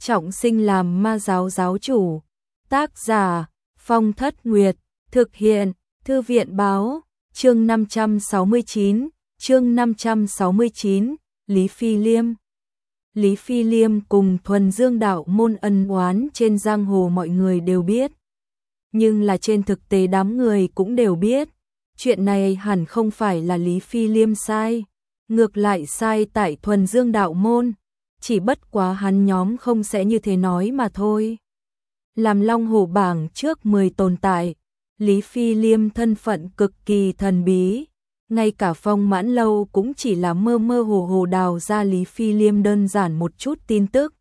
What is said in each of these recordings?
trọng sinh làm ma giáo giáo chủ. Tác giả Phong Thất Nguyệt, thực hiện Thư viện Báo. Chương 569, Lý Phi Liêm. Lý Phi Liêm cùng Thuần Dương đạo môn ân oán trên giang hồ mọi người đều biết. Nhưng là trên thực tế đám người cũng đều biết, chuyện này hẳn không phải là Lý Phi Liêm sai, ngược lại sai tại Thuần Dương đạo môn, chỉ bất quá hắn nhóm không sẽ như thế nói mà thôi. Làm Long Hổ bảng trước 10 tồn tại, Lý Phi Liêm thân phận cực kỳ thần bí, ngay cả Phong Mãn Lâu cũng chỉ là mơ mơ hồ hồ đào ra Lý Phi Liêm đơn giản một chút tin tức.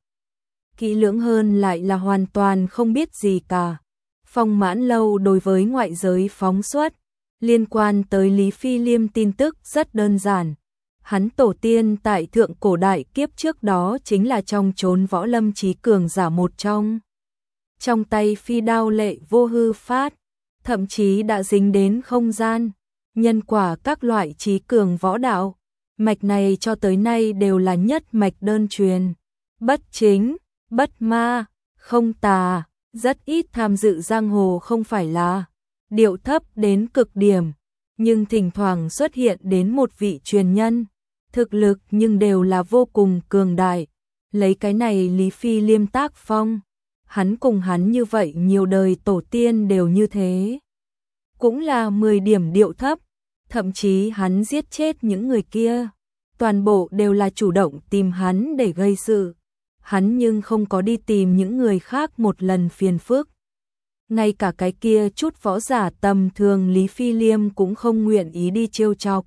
Kỹ lưỡng hơn lại là hoàn toàn không biết gì cả. Phong Mãn Lâu đối với ngoại giới phóng xuất, liên quan tới Lý Phi Liêm tin tức rất đơn giản. Hắn tổ tiên tại thượng cổ đại kiếp trước đó chính là trong chốn võ lâm trí cường giả một trong. Trong tay phi đao lệ vô hư phát, thậm chí đã dính đến không gian, nhân quả các loại trí cường võ đạo. Mạch này cho tới nay đều là nhất mạch đơn truyền, bất chính, bất ma, không tà, rất ít tham dự giang hồ không phải là điệu thấp đến cực điểm, nhưng thỉnh thoảng xuất hiện đến một vị truyền nhân, thực lực nhưng đều là vô cùng cường đại. Lấy cái này Lý Phi Liêm tác phong, hắn cùng hắn như vậy nhiều đời tổ tiên đều như thế, cũng là 10 điểm điệu thấp, thậm chí hắn giết chết những người kia, toàn bộ đều là chủ động tìm hắn để gây sự. Hắn nhưng không có đi tìm những người khác một lần phiền phức. Ngay cả cái kia chút võ giả tầm thường Lý Phi Liêm cũng không nguyện ý đi trêu chọc.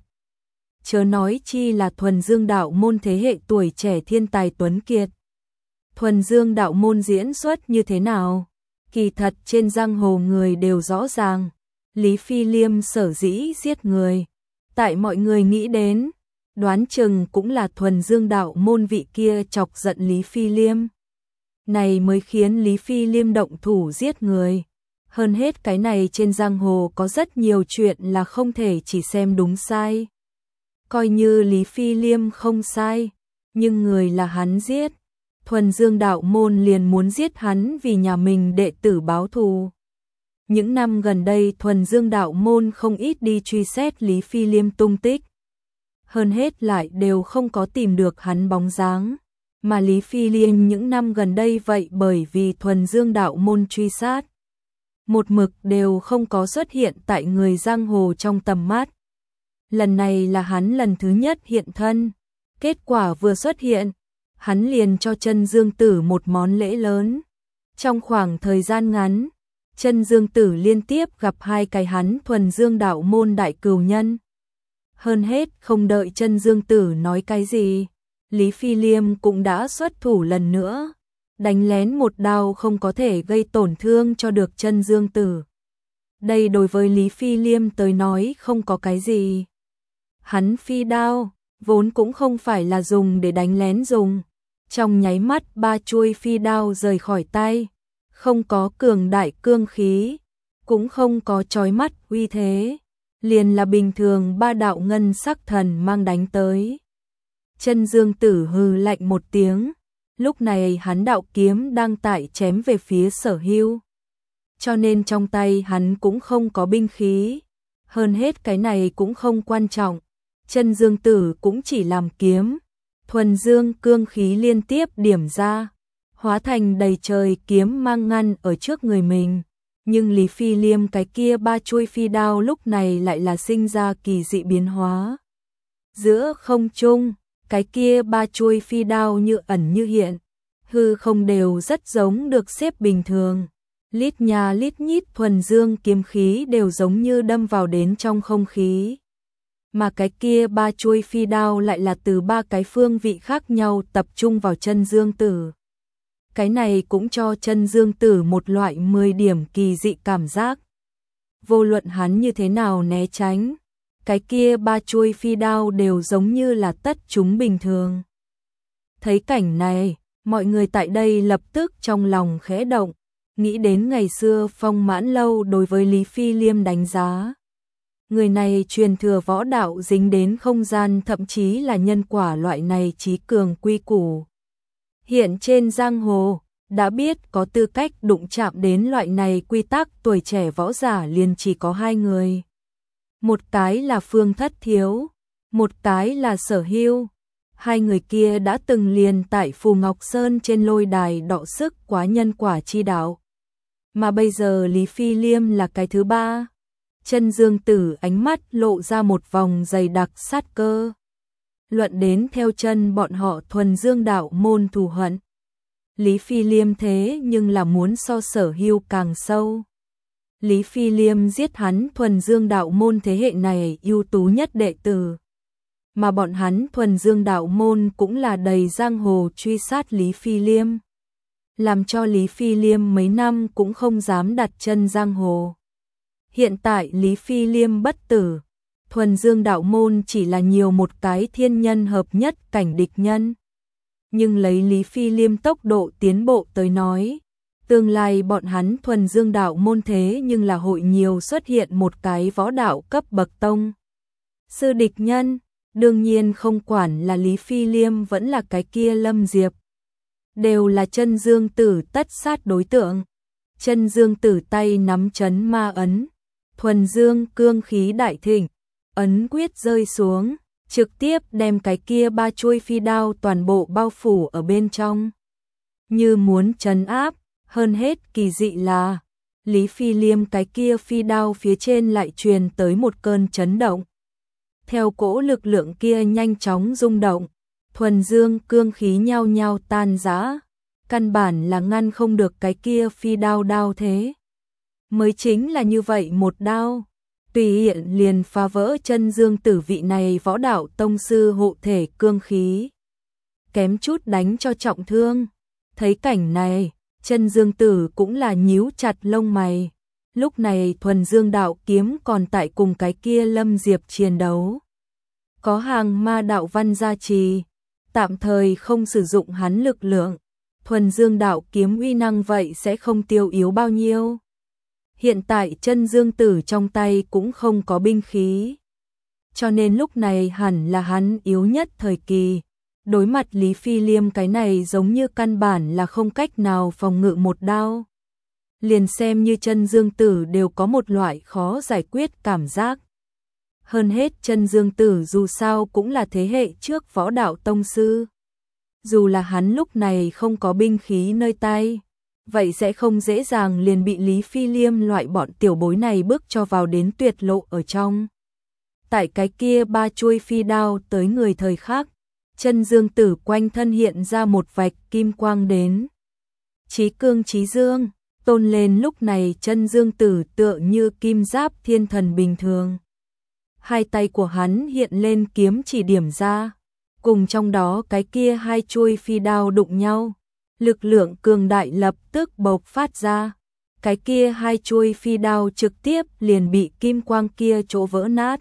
Chớ nói chi là Thuần Dương đạo môn thế hệ tuổi trẻ thiên tài tuấn kiệt. Thuần Dương đạo môn diễn xuất như thế nào? Kỳ thật trên giang hồ người đều rõ ràng. Lý Phi Liêm sở dĩ giết người, tại mọi người nghĩ đến, đoán chừng cũng là Thuần Dương đạo môn vị kia chọc giận Lý Phi Liêm. Này mới khiến Lý Phi Liêm động thủ giết người. Hơn hết cái này trên giang hồ có rất nhiều chuyện là không thể chỉ xem đúng sai. Coi như Lý Phi Liêm không sai, nhưng người là hắn giết. Thuần Dương đạo môn liền muốn giết hắn vì nhà mình đệ tử báo thù. Những năm gần đây Thuần Dương đạo môn không ít đi truy xét Lý Phi Liêm tung tích. Hơn hết lại đều không có tìm được hắn bóng dáng, mà Lý Phi Liêm những năm gần đây vậy bởi vì Thuần Dương đạo môn truy sát, một mực đều không có xuất hiện tại người giang hồ trong tầm mắt. Lần này là hắn lần thứ nhất hiện thân, kết quả vừa xuất hiện, hắn liền cho Chân Dương Tử một món lễ lớn. Trong khoảng thời gian ngắn, Chân Dương Tử liên tiếp gặp hai cái hắn Thuần Dương đạo môn đại cừu nhân. Hơn hết không đợi Chân Dương Tử nói cái gì, Lý Phi Liêm cũng đã xuất thủ lần nữa, đánh lén một đao không có thể gây tổn thương cho được Chân Dương Tử. Đây đối với Lý Phi Liêm tới nói không có cái gì. Hắn phi đao, vốn cũng không phải là dùng để đánh lén dùng. Trong nháy mắt 3 chuôi phi đao rời khỏi tay, không có cường đại cương khí, cũng không có chói mắt uy thế, liền là bình thường 3 đạo ngân sắc thần mang đánh tới. Chân Dương Tử hừ lạnh một tiếng, lúc này hắn đạo kiếm đang tại chém về phía Sở Hưu, cho nên trong tay hắn cũng không có binh khí. Hơn hết cái này cũng không quan trọng, Chân Dương Tử cũng chỉ làm kiếm. Thuần Dương cương khí liên tiếp điểm ra, hóa thành đầy trời kiếm mang ngăn ở trước người mình. Nhưng Lý Phi Liêm cái kia 3 chuôi phi đao lúc này lại là sinh ra kỳ dị biến hóa. Giữa không trung, cái kia 3 chuôi phi đao như ẩn như hiện, hư không đều rất giống được xếp bình thường. Lít nhà lít nhít Thuần Dương kiếm khí đều giống như đâm vào đến trong không khí. Mà cái kia 3 chuôi phi đao lại là từ 3 cái phương vị khác nhau tập trung vào Chân Dương Tử. Cái này cũng cho Chân Dương Tử một loại 10 điểm kỳ dị cảm giác. Vô luận hắn như thế nào né tránh, cái kia 3 chuôi phi đao đều giống như là tất chúng bình thường. Thấy cảnh này, mọi người tại đây lập tức trong lòng khẽ động, nghĩ đến ngày xưa Phong Mãn Lâu đối với Lý Phi Liêm đánh giá. Người này truyền thừa võ đạo dính đến không gian, thậm chí là nhân quả loại này trí cường quy củ. Hiện trên giang hồ, đã biết có tư cách đụng chạm đến loại này quy tắc, tuổi trẻ võ giả liền chỉ có hai người. Một cái là Phương Thất Thiếu, một cái là Sở Hưu. Hai người kia đã từng liền tại Phù Ngọc Sơn trên lôi đài đọ sức quá nhân quả chi đạo. Mà bây giờ Lý Phi Liêm là cái thứ ba. Chân Dương Tử ánh mắt lộ ra một vòng dày đặc sát cơ. Luận đến theo chân bọn họ thuần dương đạo môn thù hận. Lý Phi Liêm thế nhưng là muốn so Sở Hưu càng sâu. Lý Phi Liêm giết hắn thuần dương đạo môn thế hệ này ưu tú nhất đệ tử. Mà bọn hắn thuần dương đạo môn cũng là đầy giang hồ truy sát Lý Phi Liêm. Làm cho Lý Phi Liêm mấy năm cũng không dám đặt chân giang hồ. Hiện tại Lý Phi Liêm bất tử, thuần dương đạo môn chỉ là nhiều một cái thiên nhân hợp nhất cảnh địch nhân. Nhưng lấy Lý Phi Liêm tốc độ tiến bộ tới nói, tương lai bọn hắn thuần dương đạo môn thế nhưng là hội nhiều xuất hiện một cái võ đạo cấp bậc tông sư địch nhân, đương nhiên không quản là Lý Phi Liêm vẫn là cái kia Lâm Diệp, đều là Chân Dương Tử tất sát đối tượng. Chân Dương Tử tay nắm chấn ma ấn, thuần dương cương khí đại thịnh, ấn quyết rơi xuống, trực tiếp đem cái kia ba chuôi phi đao toàn bộ bao phủ ở bên trong, như muốn trấn áp. Hơn hết kỳ dị là, Lý Phi Liêm cái kia phi đao phía trên lại truyền tới một cơn chấn động. Theo cỗ lực lượng kia nhanh chóng rung động, thuần dương cương khí nhao nhao tan rã, căn bản là ngăn không được cái kia phi đao đao thế. Mới chính là như vậy một đao, tùy hiện liền phá vỡ Chân Dương Tử vị này võ đạo tông sư hộ thể cương khí, kém chút đánh cho trọng thương. Thấy cảnh này, Chân Dương Tử cũng là nhíu chặt lông mày. Lúc này thuần dương đạo kiếm còn tại cùng cái kia Lâm Diệp chiến đấu. Có hàng ma đạo văn gia trì, tạm thời không sử dụng hắn lực lượng, thuần dương đạo kiếm uy năng vậy sẽ không tiêu yếu bao nhiêu. Hiện tại Chân Dương Tử trong tay cũng không có binh khí, cho nên lúc này hẳn là hắn yếu nhất thời kỳ. Đối mặt Lý Phi Liêm cái này giống như căn bản là không cách nào phòng ngự một đao. Liền xem như Chân Dương Tử đều có một loại khó giải quyết cảm giác. Hơn hết Chân Dương Tử dù sao cũng là thế hệ trước võ đạo tông sư. Dù là hắn lúc này không có binh khí nơi tay, vậy sẽ không dễ dàng liền bị Lý Phi Liêm loại bọn tiểu bối này bước cho vào đến tuyệt lộ ở trong. Tại cái kia ba chuôi phi đao tới người thời khắc, Chân Dương Tử quanh thân hiện ra một vạch kim quang đến. Chí cương chí dương, tôn lên lúc này Chân Dương Tử tựa như kim giáp thiên thần bình thường. Hai tay của hắn hiện lên kiếm chỉ điểm ra, cùng trong đó cái kia hai chuôi phi đao đụng nhau. Lực lượng cường đại lập tức bộc phát ra. Cái kia hai chuôi phi đao trực tiếp liền bị kim quang kia chỗ vỡ nát.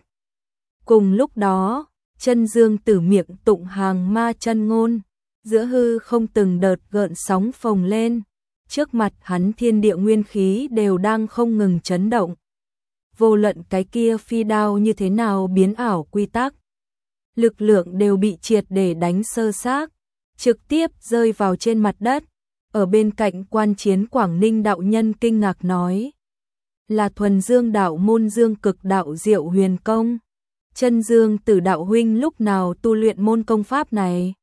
Cùng lúc đó, Chân Dương Tử miệng tụng hàng ma chân ngôn, giữa hư không từng đợt gợn sóng phồng lên, trước mặt hắn thiên địa nguyên khí đều đang không ngừng chấn động. Vô luận cái kia phi đao như thế nào biến ảo quy tắc, lực lượng đều bị triệt để đánh sơ xác, trực tiếp rơi vào trên mặt đất. Ở bên cạnh quan chiến Quảng Ninh đạo nhân kinh ngạc nói, là thuần dương đạo môn Dương Cực đạo Diệu Huyền Công. Chân Dương Tử đạo huynh lúc nào tu luyện môn công pháp này?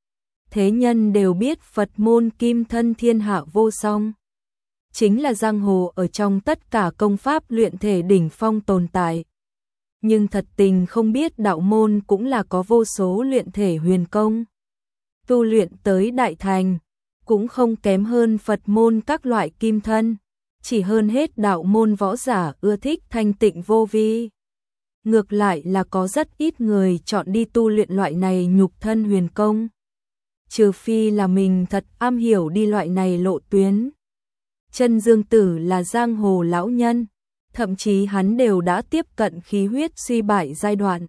Thế nhân đều biết Phật môn kim thân thiên hạ vô song, chính là giang hồ ở trong tất cả công pháp luyện thể đỉnh phong tồn tại. Nhưng thật tình không biết đạo môn cũng là có vô số luyện thể huyền công. Tu luyện tới đại thành, cũng không kém hơn Phật môn các loại kim thân, chỉ hơn hết đạo môn võ giả ưa thích thanh tịnh vô vi. Ngược lại là có rất ít người chọn đi tu luyện loại này nhục thân huyền công. Trừ phi là mình thật am hiểu đi loại này lộ tuyến. Chân Dương Tử là giang hồ lão nhân, thậm chí hắn đều đã tiếp cận khí huyết suy bại giai đoạn.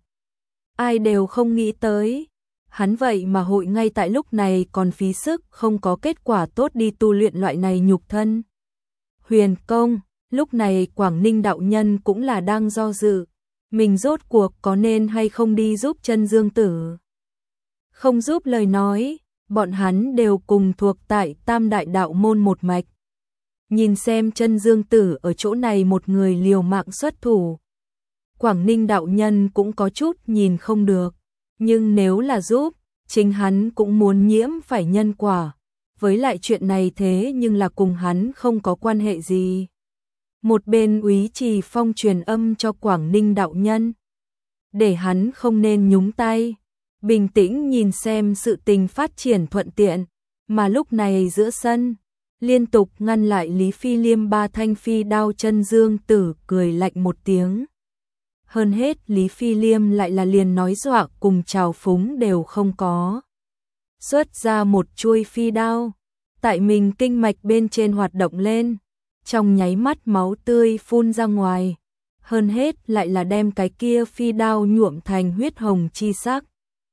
Ai đều không nghĩ tới, hắn vậy mà hội ngay tại lúc này còn phí sức không có kết quả tốt đi tu luyện loại này nhục thân huyền công. Lúc này Quảng Ninh đạo nhân cũng là đang do dự, mình rốt cuộc có nên hay không đi giúp Chân Dương Tử. Không giúp lời nói, bọn hắn đều cùng thuộc tại Tam Đại Đạo Môn một mạch. Nhìn xem Chân Dương Tử ở chỗ này một người liều mạng xuất thủ. Quảng Ninh đạo nhân cũng có chút nhìn không được, nhưng nếu là giúp, chính hắn cũng muốn nhiễm phải nhân quả. Với lại chuyện này thế nhưng là cùng hắn không có quan hệ gì. Một bên Úy Trì Phong truyền âm cho Quảng Ninh đạo nhân, để hắn không nên nhúng tay, bình tĩnh nhìn xem sự tình phát triển thuận tiện, mà lúc này giữa sân, liên tục ngăn lại Lý Phi Liêm 3 thanh phi đao. Chân Dương Tử cười lạnh một tiếng. Hơn hết Lý Phi Liêm lại là liền nói dọa cùng trào phúng đều không có. Xuất ra một chuôi phi đao, tại mình kinh mạch bên trên hoạt động lên, trong nháy mắt máu tươi phun ra ngoài. Hơn hết lại là đem cái kia phi đao nhuộm thành huyết hồng chi sắc.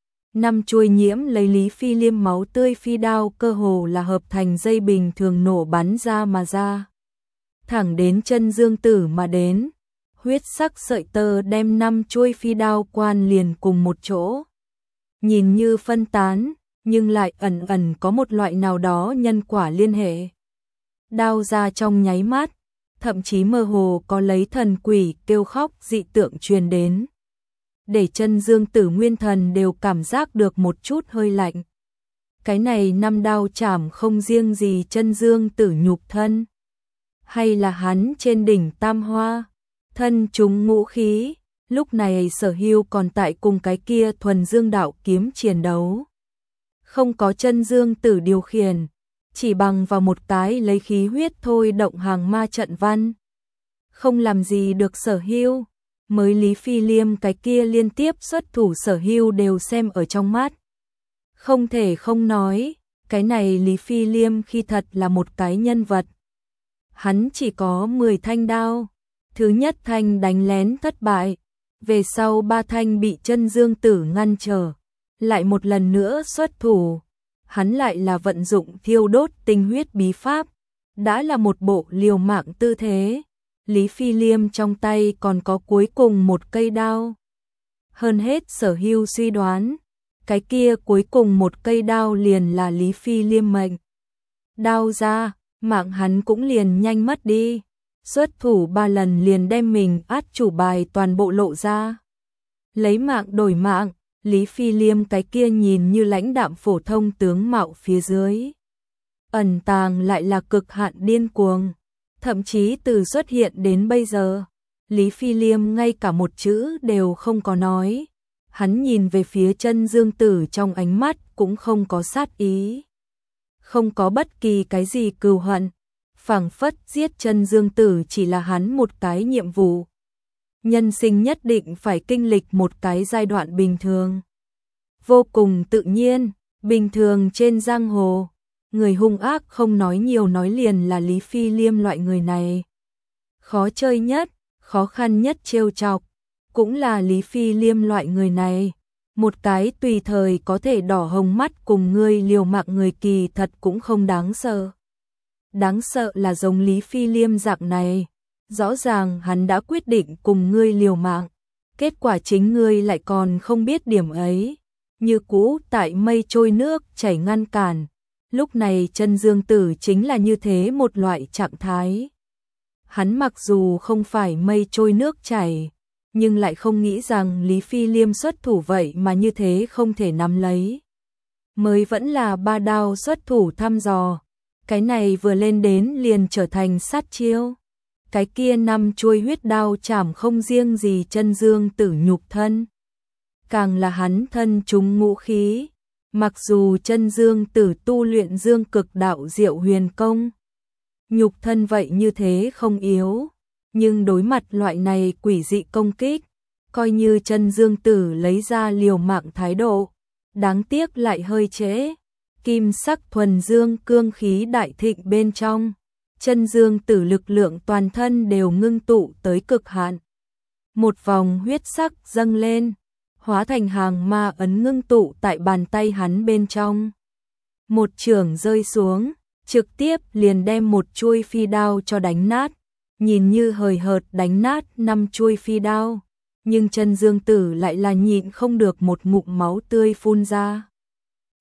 5 chuôi nhiễm lấy Lý Phi Liêm máu tươi phi đao cơ hồ là hợp thành dây bình thường nổ bắn ra mà ra. Thẳng đến Chân Dương Tử mà đến, huyết sắc sợi tơ đem 5 chuôi phi đao quan liền cùng một chỗ. Nhìn như phân tán, nhưng lại ẩn ẩn có một loại nào đó nhân quả liên hệ. Đao ra trong nháy mắt, thậm chí mơ hồ có lấy thần quỷ kêu khóc dị tượng truyền đến. Để Chân Dương Tử nguyên thần đều cảm giác được một chút hơi lạnh. Cái này 5 đao chảm không riêng gì Chân Dương Tử nhục thân, hay là hắn trên đỉnh Tam Hoa, thân chúng ngũ khí, lúc này Sở Hưu còn tại cùng cái kia thuần dương đạo kiếm chiến đấu. Không có Chân Dương Tử điều khiển, chỉ bằng vào một cái lấy khí huyết thôi động hàng ma trận văn, không làm gì được Sở Hưu. Mới Lý Phi Liêm cái kia liên tiếp xuất thủ Sở Hưu đều xem ở trong mắt. Không thể không nói, cái này Lý Phi Liêm khi thật là một cái nhân vật. Hắn chỉ có 10 thanh đao, thứ nhất thanh đánh lén thất bại, về sau 3 thanh bị Chân Dương Tử ngăn trở, lại một lần nữa xuất thủ, hắn lại là vận dụng thiêu đốt tinh huyết bí pháp, đã là một bộ liều mạng tư thế. Lý Phi Liêm trong tay còn có cuối cùng một cây đao. Hơn hết Sở Hưu suy đoán, cái kia cuối cùng một cây đao liền là Lý Phi Liêm mệnh. Đao ra, mạng hắn cũng liền nhanh mất đi. Xuất thủ 3 lần liền đem mình át chủ bài toàn bộ lộ ra. Lấy mạng đổi mạng, Lý Phi Liêm cái kia nhìn như lãnh đạm phổ thông tướng mạo phía dưới, ẩn tàng lại là cực hạn điên cuồng. Thậm chí từ xuất hiện đến bây giờ, Lý Phi Liêm ngay cả một chữ đều không có nói. Hắn nhìn về phía Chân Dương Tử trong ánh mắt cũng không có sát ý, không có bất kỳ cái gì cừu hận, phảng phất giết Chân Dương Tử chỉ là hắn một cái nhiệm vụ. Nhân sinh nhất định phải kinh lịch một cái giai đoạn bình thường, vô cùng tự nhiên, bình thường trên giang hồ. Người hung ác không nói nhiều nói liền là Lý Phi Liêm loại người này. Khó chơi nhất, khó khăn nhất trêu chọc, cũng là Lý Phi Liêm loại người này. Một cái tùy thời có thể đỏ hồng mắt cùng ngươi liều mạng người kỳ thật cũng không đáng sợ. Đáng sợ là giống Lý Phi Liêm dạng này. Rõ ràng hắn đã quyết định cùng ngươi liều mạng, kết quả chính ngươi lại còn không biết điểm ấy. Như cũ tại mây trôi nước chảy ngăn cản. Lúc này Chân Dương Tử chính là như thế một loại trạng thái. Hắn mặc dù không phải mây trôi nước chảy, nhưng lại không nghĩ rằng Lý Phi Liêm xuất thủ vậy mà như thế không thể nắm lấy. Mới vẫn là 3 đao xuất thủ thăm dò, cái này vừa lên đến liền trở thành sát chiêu. Cái kia 5 chuôi huyết đao chảm không riêng gì Chân Dương Tử nhục thân, càng là hắn thân chúng ngũ khí. Mặc dù Chân Dương Tử tu luyện Dương Cực Đạo Diệu Huyền Công, nhục thân vậy như thế không yếu, nhưng đối mặt loại này quỷ dị công kích, coi như Chân Dương Tử lấy ra liều mạng thái độ, đáng tiếc lại hơi trễ. Kim sắc thuần dương cương khí đại thịnh bên trong, Chân Dương Tử lực lượng toàn thân đều ngưng tụ tới cực hạn. Một vòng huyết sắc dâng lên, hóa thành hàng ma ấn ngưng tụ tại bàn tay hắn bên trong. Một chưởng rơi xuống, trực tiếp liền đem một chuôi phi đao cho đánh nát, nhìn như hời hợt đánh nát 5 chuôi phi đao, nhưng Chân Dương Tử lại là nhịn không được một ngụm máu tươi phun ra.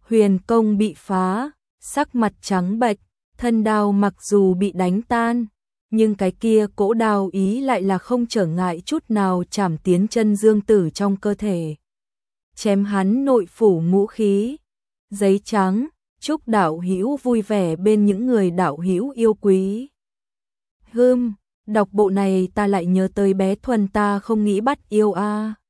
Huyền công bị phá, sắc mặt trắng bệch, thân đao mặc dù bị đánh tan, nhưng cái kia cỗ đao ý lại là không trở ngại chút nào chảm tiến chân Dương Tử trong cơ thể. Chém hắn nội phủ ngũ khí. Giấy trắng, chúc đạo hữu vui vẻ bên những người đạo hữu yêu quý. Đọc bộ này ta lại nhớ tới bé Thuần ta không nghĩ bắt yêu a.